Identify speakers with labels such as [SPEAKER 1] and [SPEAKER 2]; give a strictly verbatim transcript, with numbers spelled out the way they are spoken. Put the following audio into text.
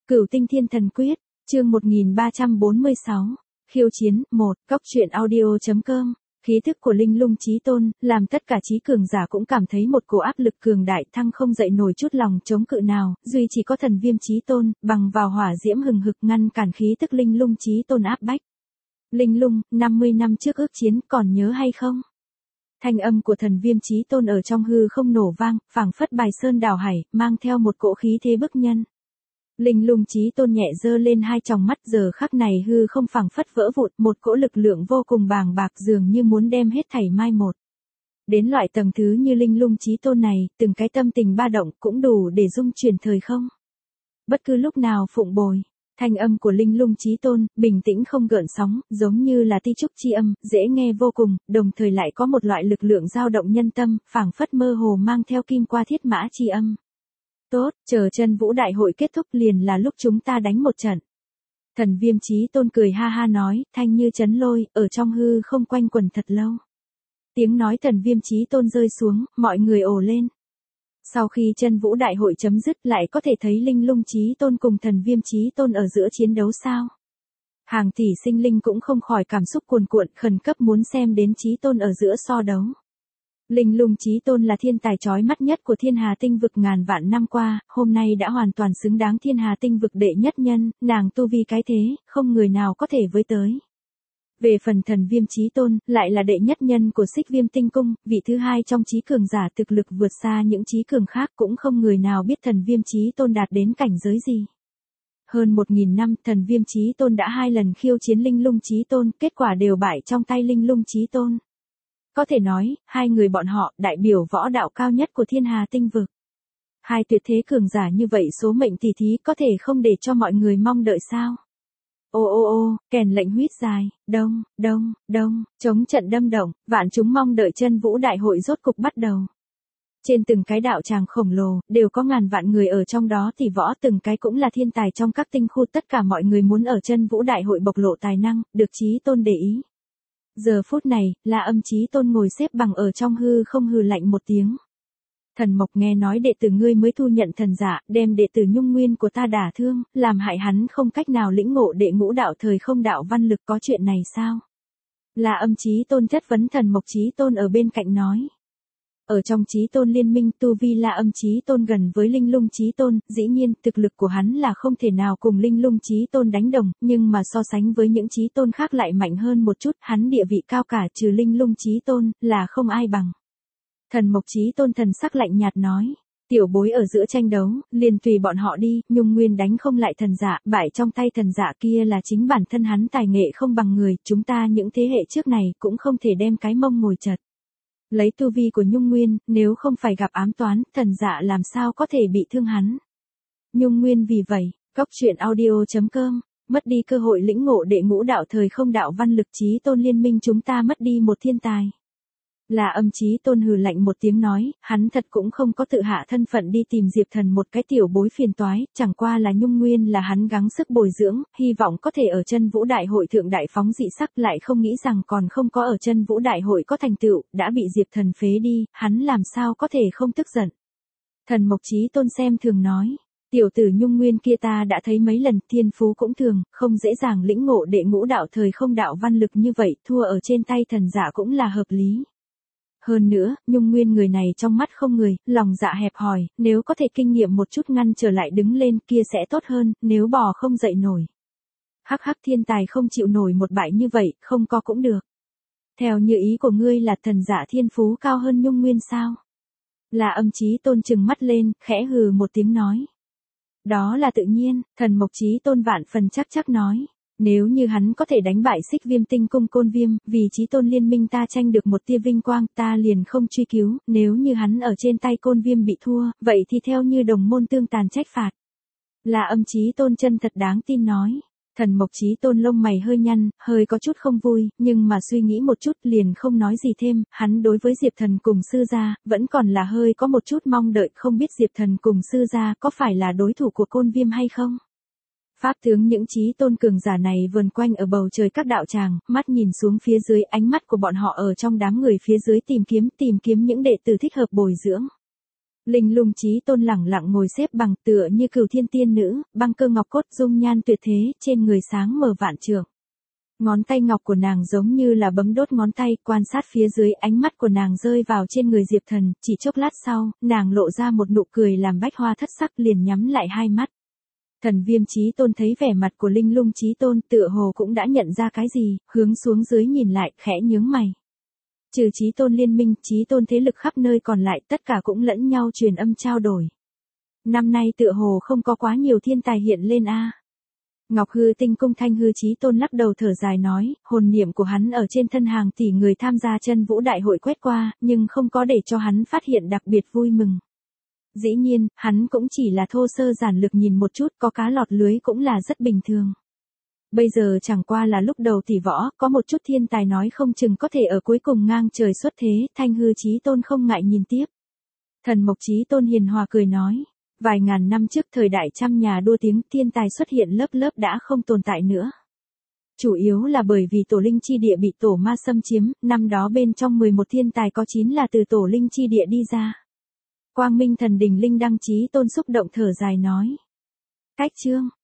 [SPEAKER 1] Cửu Tinh Thiên Thần Quyết, chương một nghìn ba trăm bốn mươi sáu, khiêu chiến, một, góc truyện audio.com, khí thức của Linh Lung Chí Tôn, làm tất cả trí cường giả cũng cảm thấy một cổ áp lực cường đại thăng không dậy nổi chút lòng chống cự nào, duy chỉ có Thần Viêm Chí Tôn, bằng vào hỏa diễm hừng hực ngăn cản khí tức Linh Lung Chí Tôn áp bách. Linh Lung, năm mươi năm trước ước chiến, còn nhớ hay không? Thanh âm của Thần Viêm Chí Tôn ở trong hư không nổ vang, phảng phất bài sơn đảo hải, mang theo một cỗ khí thế bức nhân. Linh Lung Chí Tôn nhẹ giơ lên hai tròng mắt, giờ khắc này hư không phảng phất vỡ vụn, một cỗ lực lượng vô cùng bàng bạc dường như muốn đem hết thảy mai một. Đến loại tầng thứ như Linh Lung Chí Tôn này, từng cái tâm tình ba động cũng đủ để dung chuyển thời không. Bất cứ lúc nào phụng bồi, thanh âm của Linh Lung Chí Tôn, bình tĩnh không gợn sóng, giống như là ti trúc chi âm, dễ nghe vô cùng, đồng thời lại có một loại lực lượng dao động nhân tâm, phảng phất mơ hồ mang theo kim qua thiết mã chi âm. Tốt, chờ chân vũ đại hội kết thúc liền là lúc chúng ta đánh một trận. Thần Viêm Chí Tôn cười ha ha nói, thanh như chấn lôi, ở trong hư không quanh quẩn thật lâu. Tiếng nói Thần Viêm Chí Tôn rơi xuống, mọi người ồ lên. Sau khi chân vũ đại hội chấm dứt lại có thể thấy Linh Lung Chí Tôn cùng Thần Viêm Chí Tôn ở giữa chiến đấu sao? Hàng tỷ sinh linh cũng không khỏi cảm xúc cuồn cuộn, khẩn cấp muốn xem đến Chí Tôn ở giữa so đấu. Linh Lung Chí Tôn là thiên tài chói mắt nhất của thiên hà tinh vực ngàn vạn năm qua, hôm nay đã hoàn toàn xứng đáng thiên hà tinh vực đệ nhất nhân, nàng tu vi cái thế, không người nào có thể với tới. Về phần Thần Viêm Chí Tôn, lại là đệ nhất nhân của Xích Viêm Tinh Cung, vị thứ hai trong trí cường giả thực lực vượt xa những trí cường khác, cũng không người nào biết Thần Viêm Chí Tôn đạt đến cảnh giới gì. Hơn một nghìn năm, Thần Viêm Chí Tôn đã hai lần khiêu chiến Linh Lung Chí Tôn, kết quả đều bại trong tay Linh Lung Chí Tôn. Có thể nói, hai người bọn họ, đại biểu võ đạo cao nhất của thiên hà tinh vực. Hai tuyệt thế cường giả như vậy số mệnh tỷ thí có thể không để cho mọi người mong đợi sao? Ô ô ô, kèn lệnh huýt dài, đông, đông, đông, chống trận đâm động, vạn chúng mong đợi chân vũ đại hội rốt cục bắt đầu. Trên từng cái đạo tràng khổng lồ, đều có ngàn vạn người ở trong đó thì võ từng cái cũng là thiên tài trong các tinh khu, tất cả mọi người muốn ở chân vũ đại hội bộc lộ tài năng, được Chí Tôn để ý. Giờ phút này, là âm Chí Tôn ngồi xếp bằng ở trong hư không hừ lạnh một tiếng. Thần Mộc nghe nói đệ tử ngươi mới thu nhận thần giả, đem đệ tử Nhung Nguyên của ta đả thương, làm hại hắn không cách nào lĩnh ngộ đệ ngũ đạo thời không đạo văn lực, có chuyện này sao? Là âm Chí Tôn chất vấn. Thần Mộc Chí Tôn ở bên cạnh nói. Ở trong Chí Tôn liên minh, tu vi là âm Chí Tôn gần với Linh Lung Chí Tôn, dĩ nhiên, thực lực của hắn là không thể nào cùng Linh Lung Chí Tôn đánh đồng, nhưng mà so sánh với những Chí Tôn khác lại mạnh hơn một chút, hắn địa vị cao cả trừ Linh Lung Chí Tôn, là không ai bằng. Thần Mộc Chí Tôn thần sắc lạnh nhạt nói, tiểu bối ở giữa tranh đấu, liền tùy bọn họ đi, Nhung Nguyên đánh không lại thần dạ, bại trong tay thần dạ kia là chính bản thân hắn tài nghệ không bằng người, chúng ta những thế hệ trước này cũng không thể đem cái mông ngồi chật. Lấy tu vi của Nhung Nguyên, nếu không phải gặp ám toán, thần dạ làm sao có thể bị thương hắn. Nhung Nguyên vì vậy, góc truyện audio.com, mất đi cơ hội lĩnh ngộ đệ ngũ đạo thời không đạo văn lực, Chí Tôn liên minh chúng ta mất đi một thiên tài. Là âm Chí Tôn hừ lạnh một tiếng nói, hắn thật cũng không có tự hạ thân phận đi tìm Diệp Thần một cái tiểu bối phiền toái, chẳng qua là Nhung Nguyên là hắn gắng sức bồi dưỡng, hy vọng có thể ở chân vũ đại hội thượng đại phóng dị sắc, lại không nghĩ rằng còn không có ở chân vũ đại hội có thành tựu, đã bị Diệp Thần phế đi, hắn làm sao có thể không tức giận. Thần Mộc Chí Tôn xem thường nói. Tiểu tử Nhung Nguyên kia ta đã thấy mấy lần, thiên phú cũng thường, không dễ dàng lĩnh ngộ đệ ngũ đạo thời không đạo văn lực như vậy, thua ở trên tay thần giả cũng là hợp lý. Hơn nữa, Nhung Nguyên người này trong mắt không người, lòng dạ hẹp hòi, nếu có thể kinh nghiệm một chút ngăn trở lại đứng lên kia sẽ tốt hơn, nếu bò không dậy nổi. Hắc hắc, thiên tài không chịu nổi một bại như vậy, không có cũng được. Theo như ý của ngươi là thần giả thiên phú cao hơn Nhung Nguyên sao? Là âm Chí Tôn trừng mắt lên, khẽ hừ một tiếng nói. Đó là tự nhiên, Thần Mộc Chí Tôn vạn phần chắc chắc nói. Nếu như hắn có thể đánh bại Xích Viêm Tinh Cung Côn Viêm, vì Chí Tôn liên minh ta tranh được một tia vinh quang, ta liền không truy cứu, nếu như hắn ở trên tay Côn Viêm bị thua, vậy thì theo như đồng môn tương tàn trách phạt. Là âm Chí Tôn chân thật đáng tin nói. Thần Mộc Chí Tôn lông mày hơi nhăn, hơi có chút không vui, nhưng mà suy nghĩ một chút liền không nói gì thêm, hắn đối với Diệp Thần cùng sư gia, vẫn còn là hơi có một chút mong đợi, không biết Diệp Thần cùng sư gia có phải là đối thủ của Côn Viêm hay không. Pháp tướng những Chí Tôn cường giả này vần quanh ở bầu trời các đạo tràng, mắt nhìn xuống phía dưới, ánh mắt của bọn họ ở trong đám người phía dưới tìm kiếm, tìm kiếm những đệ tử thích hợp bồi dưỡng. Linh lung chí tôn lẳng lặng ngồi xếp bằng tựa như cửu thiên tiên nữ, băng cơ ngọc cốt dung nhan tuyệt thế, trên người sáng mờ vạn trượng. Ngón tay ngọc của nàng giống như là bấm đốt ngón tay, quan sát phía dưới, ánh mắt của nàng rơi vào trên người Diệp Thần, chỉ chốc lát sau, nàng lộ ra một nụ cười làm bách hoa thất sắc, liền nhắm lại hai mắt. Thần Viêm Chí Tôn thấy vẻ mặt của Linh Lung Chí Tôn, tựa hồ cũng đã nhận ra cái gì, hướng xuống dưới nhìn lại, khẽ nhướng mày. Trừ Chí Tôn liên minh, Chí Tôn thế lực khắp nơi còn lại, tất cả cũng lẫn nhau truyền âm trao đổi. Năm nay tựa hồ không có quá nhiều thiên tài hiện lên a. Ngọc Hư Tinh Cung Thanh Hư Chí Tôn lắc đầu thở dài nói, hồn niệm của hắn ở trên thân hàng tỷ người tham gia chân vũ đại hội quét qua, nhưng không có để cho hắn phát hiện đặc biệt vui mừng. Dĩ nhiên, hắn cũng chỉ là thô sơ giản lược nhìn một chút, có cá lọt lưới cũng là rất bình thường. Bây giờ chẳng qua là lúc đầu tỷ võ, có một chút thiên tài nói không chừng có thể ở cuối cùng ngang trời xuất thế, Thanh Hư Chí Tôn không ngại nhìn tiếp. Thần Mộc Chí Tôn hiền hòa cười nói, vài ngàn năm trước thời đại trăm nhà đua tiếng, thiên tài xuất hiện lớp lớp đã không tồn tại nữa. Chủ yếu là bởi vì tổ linh chi địa bị tổ ma xâm chiếm, năm đó bên trong mười một thiên tài có chín là từ tổ linh chi địa đi ra. Quang Minh Thần Đình Linh Đăng Chí Tôn xúc động thở dài nói. Cách chương